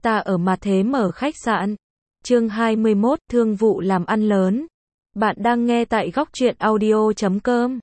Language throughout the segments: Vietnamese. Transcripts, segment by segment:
Ta ở Mà Thế mở khách sạn. Chương 21, thương vụ làm ăn lớn. Bạn đang nghe tại góc truyện audio.com.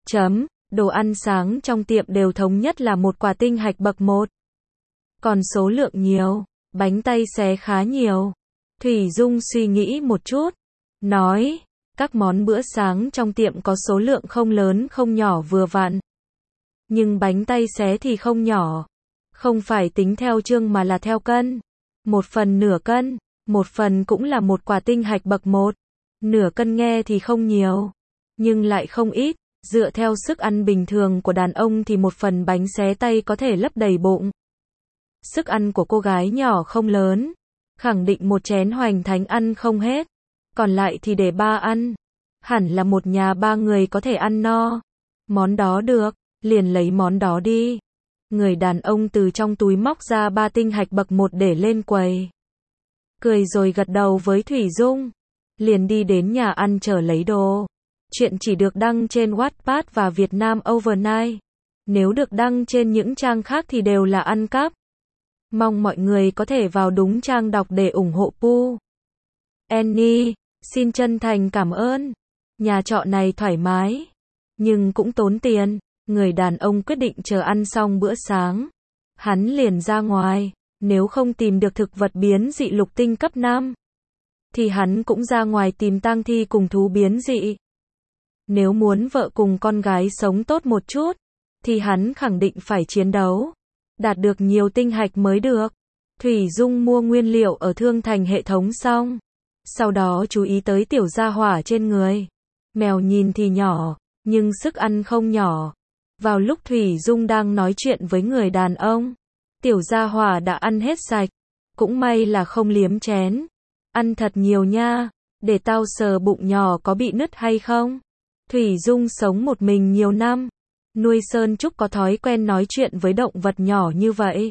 Đồ ăn sáng trong tiệm đều thống nhất là một quả tinh hạch bậc 1. Còn số lượng nhiều, bánh tay xé khá nhiều. Thủy Dung suy nghĩ một chút, nói, các món bữa sáng trong tiệm có số lượng không lớn không nhỏ vừa vặn. Nhưng bánh tay xé thì không nhỏ. Không phải tính theo chương mà là theo cân. 1 phần nửa cân, 1 phần cũng là một quả tinh hạch bậc 1. Nửa cân nghe thì không nhiều, nhưng lại không ít. Dựa theo sức ăn bình thường của đàn ông thì 1 phần bánh xé tay có thể lấp đầy bụng. Sức ăn của cô gái nhỏ không lớn, khẳng định một chén hoành thánh ăn không hết, còn lại thì để 3 ăn. Hẳn là một nhà 3 người có thể ăn no. Món đó được, liền lấy món đó đi. Người đàn ông từ trong túi móc ra 3 tinh hạch bậc 1 để lên quầy. Cười rồi gật đầu với Thủy Dung. Liền đi đến nhà ăn chờ lấy đồ. Chuyện chỉ được đăng trên Wattpad và Vietnam Overnight. Nếu được đăng trên những trang khác thì đều là ăn cắp. Mong mọi người có thể vào đúng trang đọc để ủng hộ Pu. Annie, xin chân thành cảm ơn. Nhà trọ này thoải mái, nhưng cũng tốn tiền. Người đàn ông quyết định chờ ăn xong bữa sáng, hắn liền ra ngoài. Nếu không tìm được thực vật biến dị lục tinh cấp 5, thì hắn cũng ra ngoài tìm tang thi cùng thú biến dị. Nếu muốn vợ cùng con gái sống tốt một chút, thì hắn khẳng định phải chiến đấu, đạt được nhiều tinh hạch mới được. Thủy Dung mua nguyên liệu ở Thương Thành hệ thống xong, sau đó chú ý tới tiểu gia hỏa trên người. Mèo nhìn thì nhỏ, nhưng sức ăn không nhỏ. Vào lúc Thủy Dung đang nói chuyện với người đàn ông, tiểu gia hỏa đã ăn hết sạch. Cũng may là không liếm chén. Ăn thật nhiều nha, để tao sờ bụng nhỏ có bị nứt hay không. Thủy Dung sống một mình nhiều năm, nuôi sơn trúc có thói quen nói chuyện với động vật nhỏ như vậy.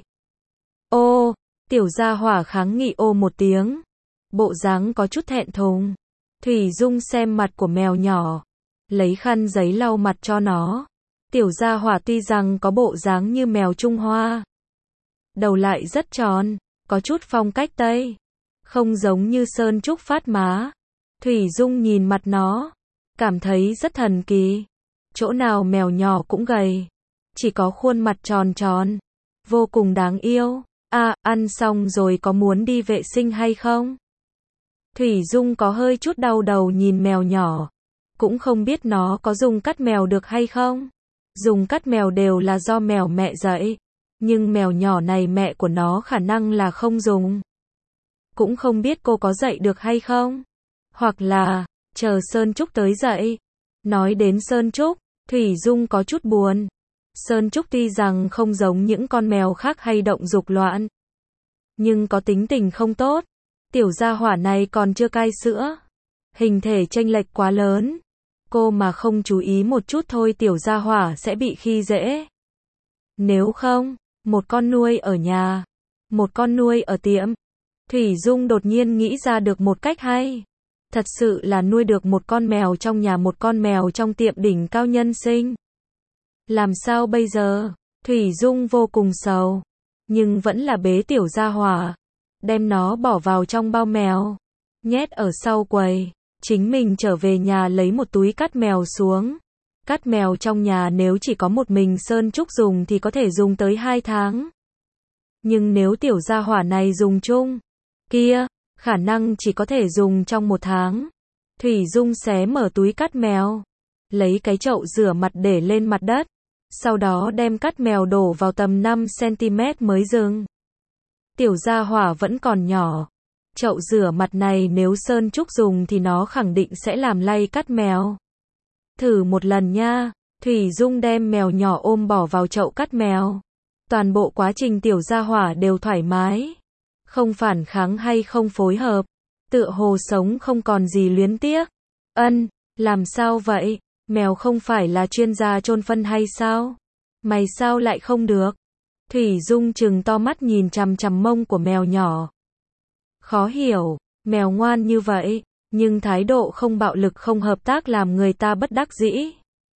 Ô, tiểu gia hỏa kháng nghị ô một tiếng, bộ dáng có chút thẹn thùng. Thủy Dung xem mặt của mèo nhỏ, lấy khăn giấy lau mặt cho nó. Tiểu gia hỏa tuy rằng có bộ dáng như mèo Trung Hoa, đầu lại rất tròn, có chút phong cách Tây, không giống như sơn trúc phát má. Thủy Dung nhìn mặt nó, cảm thấy rất thần kỳ. Chỗ nào mèo nhỏ cũng gầy, chỉ có khuôn mặt tròn tròn, vô cùng đáng yêu. À, ăn xong rồi có muốn đi vệ sinh hay không? Thủy Dung có hơi chút đau đầu nhìn mèo nhỏ, cũng không biết nó có dùng cắt mèo được hay không. Dùng cắt mèo đều là do mèo mẹ dạy, nhưng mèo nhỏ này mẹ của nó khả năng là không dùng. Cũng không biết cô có dạy được hay không, hoặc là chờ Sơn Trúc tới dạy. Nói đến Sơn Trúc, Thủy Dung có chút buồn. Sơn Trúc tuy rằng không giống những con mèo khác hay động dục loạn, nhưng có tính tình không tốt. Tiểu gia hỏa này còn chưa cai sữa, hình thể chênh lệch quá lớn. Cô mà không chú ý một chút thôi tiểu gia hỏa sẽ bị khi dễ. Nếu không, một con nuôi ở nhà, một con nuôi ở tiệm. Thủy Dung đột nhiên nghĩ ra được một cách hay. Thật sự là nuôi được một con mèo trong nhà một con mèo trong tiệm đỉnh cao nhân sinh. Làm sao bây giờ? Thủy Dung vô cùng sầu, nhưng vẫn là bế tiểu gia hỏa, đem nó bỏ vào trong bao mèo, nhét ở sau quầy. Chính mình trở về nhà lấy một túi cắt mèo xuống. Cắt mèo trong nhà nếu chỉ có một mình Sơn Trúc dùng thì có thể dùng tới 2 tháng. Nhưng nếu tiểu gia hỏa này dùng chung, kia, khả năng chỉ có thể dùng trong 1 tháng. Thủy Dung xé mở túi cắt mèo, lấy cái chậu rửa mặt để lên mặt đất, sau đó đem cắt mèo đổ vào tầm 5 cm mới dừng. Tiểu gia hỏa vẫn còn nhỏ. Chậu rửa mặt này nếu Sơn Trúc dùng thì nó khẳng định sẽ làm lay cắt mèo. Thử một lần nha. Thủy Dung đem mèo nhỏ ôm bỏ vào chậu cắt mèo. Toàn bộ quá trình tiểu gia hỏa đều thoải mái, không phản kháng hay không phối hợp, tựa hồ sống không còn gì luyến tiếc. Làm sao vậy? Mèo không phải là chuyên gia chôn phân hay sao? Mày sao lại không được? Thủy Dung trừng to mắt nhìn chằm chằm mông của mèo nhỏ. Khó hiểu, mèo ngoan như vậy, nhưng thái độ không bạo lực không hợp tác làm người ta bất đắc dĩ.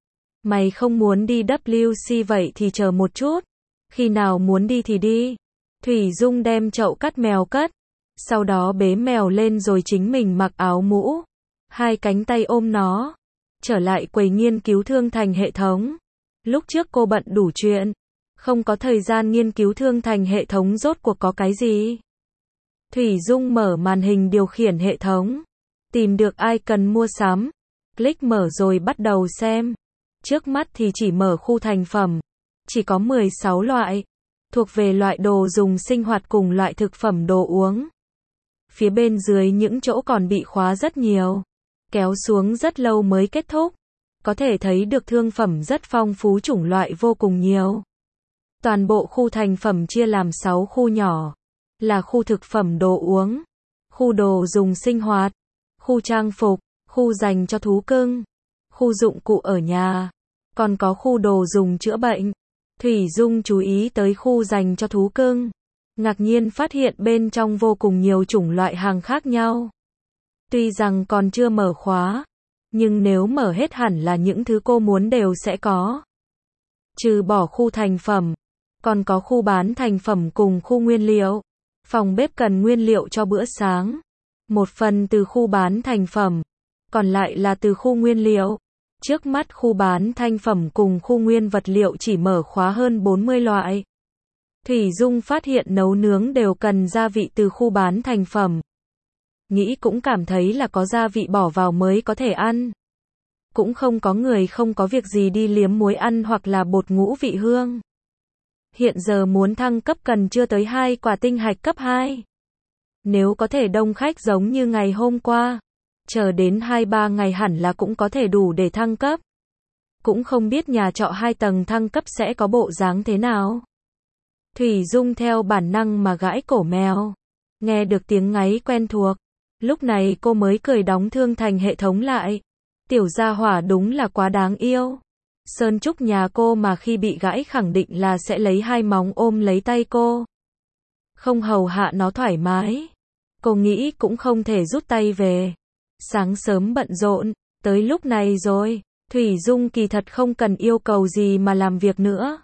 Mày không muốn đi WC vậy thì chờ một chút, khi nào muốn đi thì đi. Thủy Dung đem chậu cắt mèo cất, sau đó bế mèo lên rồi chính mình mặc áo mũ, hai cánh tay ôm nó, trở lại quầy nghiên cứu thương thành hệ thống. Lúc trước cô bận đủ chuyện, không có thời gian nghiên cứu thương thành hệ thống rốt cuộc có cái gì. Thủy Dung mở màn hình điều khiển hệ thống, tìm được ai cần mua sắm, click mở rồi bắt đầu xem. Trước mắt thì chỉ mở khu thành phẩm, chỉ có 16 loại, thuộc về loại đồ dùng sinh hoạt cùng loại thực phẩm đồ uống. Phía bên dưới những chỗ còn bị khóa rất nhiều, kéo xuống rất lâu mới kết thúc. Có thể thấy được thương phẩm rất phong phú, chủng loại vô cùng nhiều. Toàn bộ khu thành phẩm chia làm 6 khu nhỏ, là khu thực phẩm đồ uống, khu đồ dùng sinh hoạt, khu trang phục, khu dành cho thú cưng, khu dụng cụ ở nhà, còn có khu đồ dùng chữa bệnh. Thủy Dung chú ý tới khu dành cho thú cưng, ngạc nhiên phát hiện bên trong vô cùng nhiều chủng loại hàng khác nhau. Tuy rằng còn chưa mở khóa, nhưng nếu mở hết hẳn là những thứ cô muốn đều sẽ có. Trừ bỏ khu thành phẩm, còn có khu bán thành phẩm cùng khu nguyên liệu. Phòng bếp cần nguyên liệu cho bữa sáng, một phần từ khu bán thành phẩm, còn lại là từ khu nguyên liệu. Trước mắt khu bán thành phẩm cùng khu nguyên vật liệu chỉ mở khóa hơn 40 loại. Thủy Dung phát hiện nấu nướng đều cần gia vị từ khu bán thành phẩm. Nghĩ cũng cảm thấy là có gia vị bỏ vào mới có thể ăn. Cũng không có người không có việc gì đi liếm muối ăn hoặc là bột ngũ vị hương. Hiện giờ muốn thăng cấp cần chưa tới 2 quả tinh hạch cấp 2. Nếu có thể đông khách giống như ngày hôm qua, chờ đến 2-3 ngày hẳn là cũng có thể đủ để thăng cấp. Cũng không biết nhà trọ 2 tầng thăng cấp sẽ có bộ dáng thế nào. Thủy Dung theo bản năng mà gãi cổ mèo. Nghe được tiếng ngáy quen thuộc. Lúc này cô mới cười đóng thương thành hệ thống lại. Tiểu gia hỏa đúng là quá đáng yêu. Sơn Trúc nhà cô mà khi bị gãi khẳng định là sẽ lấy 2 móng ôm lấy tay cô. Không hầu hạ nó thoải mái. Cô nghĩ cũng không thể rút tay về. Sáng sớm bận rộn, tới lúc này rồi, Thủy Dung kỳ thật không cần yêu cầu gì mà làm việc nữa.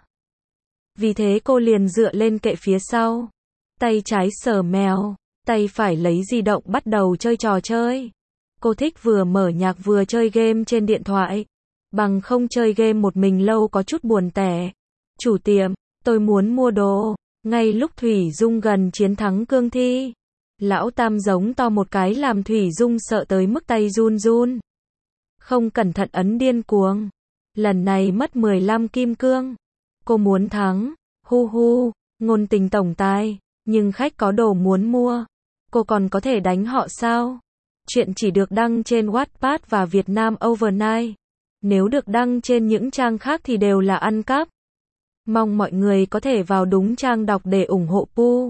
Vì thế cô liền dựa lên kệ phía sau. Tay trái sờ mèo, tay phải lấy di động bắt đầu chơi trò chơi. Cô thích vừa mở nhạc vừa chơi game trên điện thoại. Bằng không chơi game một mình lâu có chút buồn tẻ. Chủ tiệm, tôi muốn mua đồ. Ngay lúc Thủy Dung gần chiến thắng cương thi, lão Tam giống to một cái làm Thủy Dung sợ tới mức tay run run. Không cẩn thận ấn điên cuồng. Lần này mất 15 kim cương. Cô muốn thắng. Hu hu, ngôn tình tổng tài. Nhưng khách có đồ muốn mua. Cô còn có thể đánh họ sao? Chuyện chỉ được đăng trên Wattpad và Vietnam Overnight. Nếu được đăng trên những trang khác thì đều là ăn cắp. Mong mọi người có thể vào đúng trang đọc để ủng hộ Pu.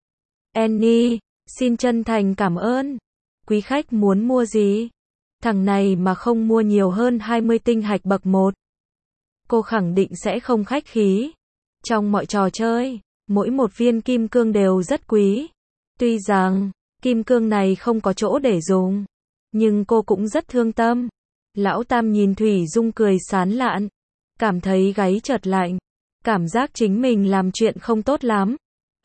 Annie, xin chân thành cảm ơn. Quý khách muốn mua gì? Thằng này mà không mua nhiều hơn 20 tinh hạch bậc 1. Cô khẳng định sẽ không khách khí. Trong mọi trò chơi, mỗi một viên kim cương đều rất quý. Tuy rằng, kim cương này không có chỗ để dùng, nhưng cô cũng rất thương tâm. Lão Tam nhìn Thủy Dung cười sán lạn, cảm thấy gáy chợt lạnh, cảm giác chính mình làm chuyện không tốt lắm.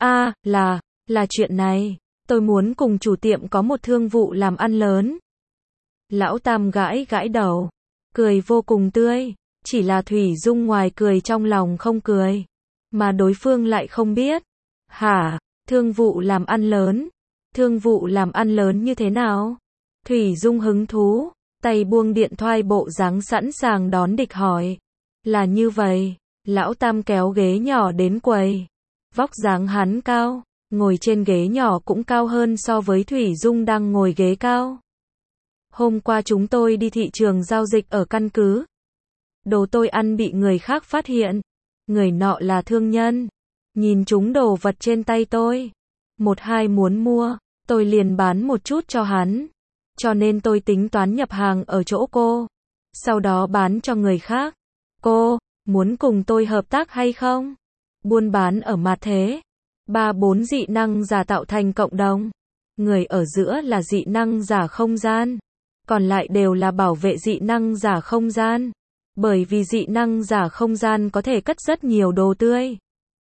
Là chuyện này, tôi muốn cùng chủ tiệm có một thương vụ làm ăn lớn. Lão Tam gãi gãi đầu, cười vô cùng tươi, chỉ là Thủy Dung ngoài cười trong lòng không cười, mà đối phương lại không biết. Hả, thương vụ làm ăn lớn? Thương vụ làm ăn lớn như thế nào? Thủy Dung hứng thú, tay buông điện thoại bộ dáng sẵn sàng đón địch hỏi. Là như vậy, lão Tam kéo ghế nhỏ đến quầy. Vóc dáng hắn cao, ngồi trên ghế nhỏ cũng cao hơn so với Thủy Dung đang ngồi ghế cao. Hôm qua chúng tôi đi thị trường giao dịch ở căn cứ. Đồ tôi ăn bị người khác phát hiện. Người nọ là thương nhân. Nhìn chúng đồ vật trên tay tôi. 1-2 muốn mua, tôi liền bán một chút cho hắn. Cho nên tôi tính toán nhập hàng ở chỗ cô. Sau đó bán cho người khác. Cô, muốn cùng tôi hợp tác hay không? Buôn bán ở mặt thế. 3-4 dị năng giả tạo thành cộng đồng. Người ở giữa là dị năng giả không gian. Còn lại đều là bảo vệ dị năng giả không gian. Bởi vì dị năng giả không gian có thể cất rất nhiều đồ tươi.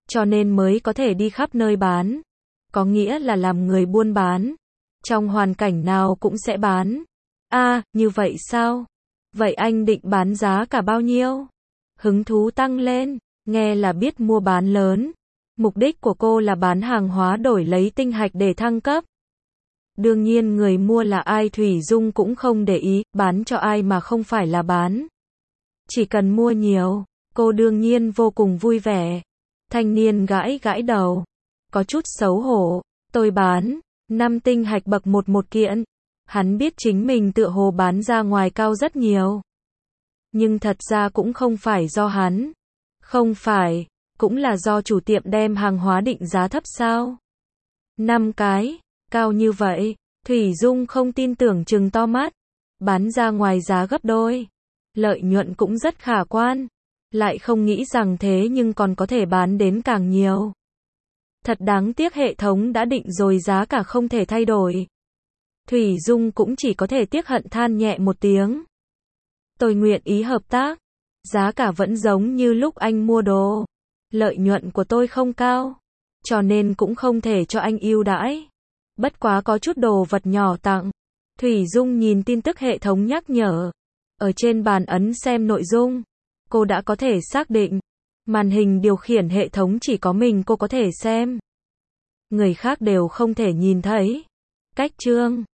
cho nên mới có thể đi khắp nơi bán. Có nghĩa là làm người buôn bán. Trong hoàn cảnh nào cũng sẽ bán. Như vậy sao? Vậy anh định bán giá cả bao nhiêu? Hứng thú tăng lên, nghe là biết mua bán lớn. Mục đích của cô là bán hàng hóa đổi lấy tinh hạch để thăng cấp. Đương nhiên người mua là ai Thủy Dung cũng không để ý, bán cho ai mà không phải là bán. Chỉ cần mua nhiều, cô đương nhiên vô cùng vui vẻ. Thanh niên gãi gãi đầu, có chút xấu hổ, tôi bán 5 tinh hạch bậc 1 kiện. Hắn biết chính mình tựa hồ bán ra ngoài cao rất nhiều. Nhưng thật ra cũng không phải do hắn. Không phải, cũng là do chủ tiệm đem hàng hóa định giá thấp sao? 5 cái, cao như vậy, Thủy Dung không tin tưởng trừng to mắt. Bán ra ngoài giá gấp đôi. Lợi nhuận cũng rất khả quan. Lại không nghĩ rằng thế nhưng còn có thể bán đến càng nhiều. Thật đáng tiếc hệ thống đã định rồi giá cả không thể thay đổi. Thủy Dung cũng chỉ có thể tiếc hận than nhẹ một tiếng. Tôi nguyện ý hợp tác. Giá cả vẫn giống như lúc anh mua đồ. Lợi nhuận của tôi không cao. Cho nên cũng không thể cho anh ưu đãi. Bất quá có chút đồ vật nhỏ tặng. Thủy Dung nhìn tin tức hệ thống nhắc nhở. Ở trên bàn ấn xem nội dung. Cô đã có thể xác định. Màn hình điều khiển hệ thống chỉ có mình cô có thể xem. Người khác đều không thể nhìn thấy. Cách chương